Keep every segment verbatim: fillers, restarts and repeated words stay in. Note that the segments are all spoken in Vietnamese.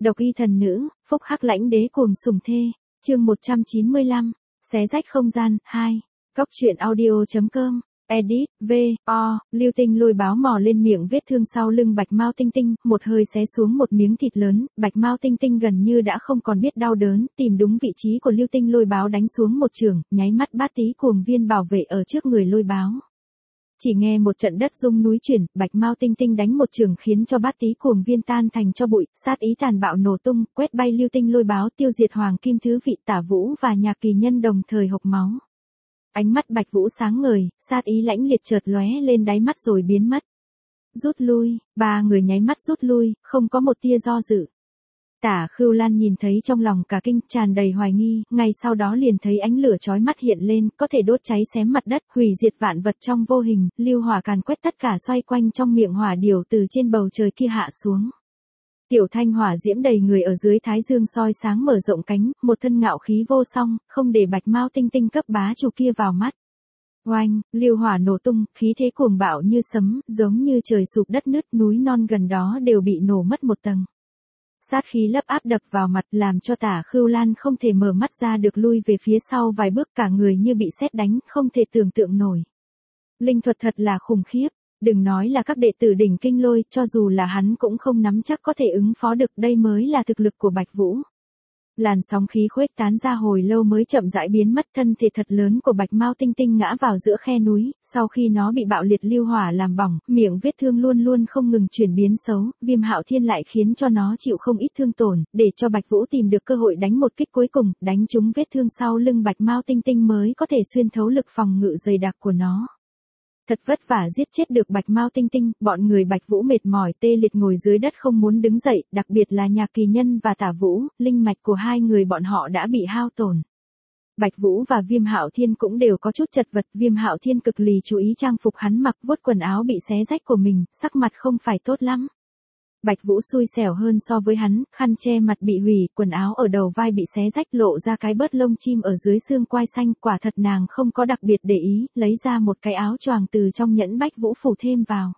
Độc y thần nữ, phúc hắc lãnh đế cuồng sủng thê. Chương một trăm chín mươi lăm. Xé rách không gian, hai. Góc truyện audio.com. Edit, V, O, Lưu Tinh lôi báo mò lên miệng vết thương sau lưng Bạch Mao Tinh Tinh, một hơi xé xuống một miếng thịt lớn, Bạch Mao Tinh Tinh gần như đã không còn biết đau đớn, tìm đúng vị trí của Lưu Tinh lôi báo đánh xuống một trường, nháy mắt bát tí cuồng viên bảo vệ ở trước người lôi báo. Chỉ nghe một trận đất rung núi chuyển, Bạch Mao Tinh Tinh đánh một trường khiến cho bát tí cuồng viên tan thành cho bụi, sát ý tàn bạo nổ tung, quét bay Lưu Tinh lôi báo tiêu diệt Hoàng Kim Thứ Vị Tả Vũ và Nhạc Kỳ Nhân đồng thời hộc máu. Ánh mắt Bạch Vũ sáng ngời, sát ý lãnh liệt chợt lóe lên đáy mắt rồi biến mất. Rút lui, ba người nháy mắt rút lui, không có một tia do dự. Tả Khưu Lan nhìn thấy trong lòng cả kinh, tràn đầy hoài nghi, ngay sau đó liền thấy ánh lửa chói mắt hiện lên, có thể đốt cháy xém mặt đất, hủy diệt vạn vật trong vô hình, lưu hỏa càn quét tất cả xoay quanh trong miệng hỏa điểu từ trên bầu trời kia hạ xuống. Tiểu thanh hỏa diễm đầy người ở dưới thái dương soi sáng mở rộng cánh, một thân ngạo khí vô song, không để Bạch Mao Tinh Tinh cấp bá chủ kia vào mắt. Oanh, lưu hỏa nổ tung, khí thế cuồng bạo như sấm, giống như trời sụp đất nứt, núi non gần đó đều bị nổ mất một tầng. Sát khí lấp áp đập vào mặt làm cho Tả Khưu Lan không thể mở mắt ra được, lui về phía sau vài bước, cả người như bị sét đánh, không thể tưởng tượng nổi. Linh thuật thật là khủng khiếp. Đừng nói là các đệ tử đỉnh kinh lôi, cho dù là hắn cũng không nắm chắc có thể ứng phó được, đây mới là thực lực của Bạch Vũ. Làn sóng khí khuếch tán ra hồi lâu mới chậm rãi biến mất, thân thể thật lớn của Bạch Mao Tinh Tinh ngã vào giữa khe núi, sau khi nó bị bạo liệt lưu hỏa làm bỏng, miệng vết thương luôn luôn không ngừng chuyển biến xấu, Viêm Hạo Thiên lại khiến cho nó chịu không ít thương tổn, để cho Bạch Vũ tìm được cơ hội đánh một kích cuối cùng, đánh trúng vết thương sau lưng Bạch Mao Tinh Tinh mới có thể xuyên thấu lực phòng ngự dày đặc của nó. Thật vất vả giết chết được Bạch Mao Tinh Tinh, bọn người Bạch Vũ mệt mỏi tê liệt ngồi dưới đất không muốn đứng dậy, đặc biệt là Nhạc Kỳ Nhân và Tả Vũ, linh mạch của hai người bọn họ đã bị hao tổn. Bạch Vũ và Viêm Hạo Thiên cũng đều có chút chật vật, Viêm Hạo Thiên cực lì chú ý trang phục hắn mặc, vuốt quần áo bị xé rách của mình, sắc mặt không phải tốt lắm. Bạch Vũ xui xẻo hơn so với hắn, khăn che mặt bị hủy, quần áo ở đầu vai bị xé rách lộ ra cái bớt lông chim ở dưới xương quai xanh, quả thật nàng không có đặc biệt để ý, lấy ra một cái áo choàng từ trong nhẫn Bạch Vũ phủ thêm vào.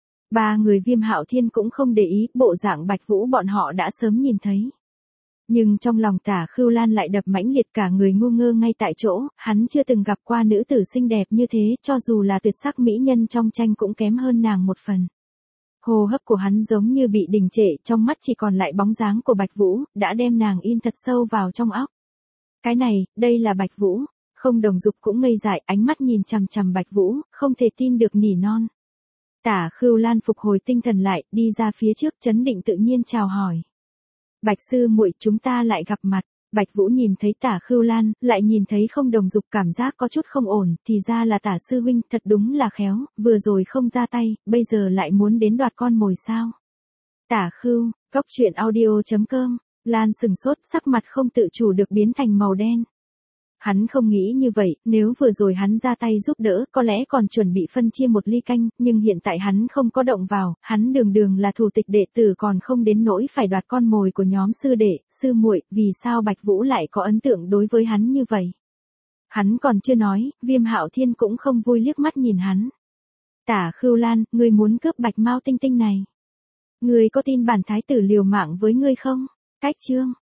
Ba người Viêm Hạo Thiên cũng không để ý, bộ dạng Bạch Vũ bọn họ đã sớm nhìn thấy. Nhưng trong lòng Tả Khưu Lan lại đập mãnh liệt, cả người ngu ngơ ngay tại chỗ, hắn chưa từng gặp qua nữ tử xinh đẹp như thế, cho dù là tuyệt sắc mỹ nhân trong tranh cũng kém hơn nàng một phần. Hô hấp của hắn giống như bị đình trệ, trong mắt chỉ còn lại bóng dáng của Bạch Vũ, đã đem nàng in thật sâu vào trong óc. Cái này, đây là Bạch Vũ. Không Đồng Dục cũng ngây dại, ánh mắt nhìn chằm chằm Bạch Vũ, không thể tin được nỉ non. Tả Khưu Lan phục hồi tinh thần lại, đi ra phía trước trấn định tự nhiên chào hỏi. Bạch sư muội, chúng ta lại gặp mặt. Bạch Vũ nhìn thấy Tả Khưu Lan, lại nhìn thấy Không Đồng Dục, cảm giác có chút không ổn, thì ra là Tả sư huynh, thật đúng là khéo, vừa rồi không ra tay, bây giờ lại muốn đến đoạt con mồi sao? Tả Khưu, góc truyện audio.com. Lan sừng sốt, sắc mặt không tự chủ được biến thành màu đen. Hắn không nghĩ như vậy, nếu vừa rồi hắn ra tay giúp đỡ, có lẽ còn chuẩn bị phân chia một ly canh, nhưng hiện tại hắn không có động vào, hắn đường đường là thủ tịch đệ tử còn không đến nỗi phải đoạt con mồi của nhóm sư đệ, sư muội, vì sao Bạch Vũ lại có ấn tượng đối với hắn như vậy? Hắn còn chưa nói, Viêm Hạo Thiên cũng không vui liếc mắt nhìn hắn. Tả Khưu Lan, ngươi muốn cướp Bạch Mao Tinh Tinh này. Ngươi có tin bản thái tử liều mạng với ngươi không? Cách chương.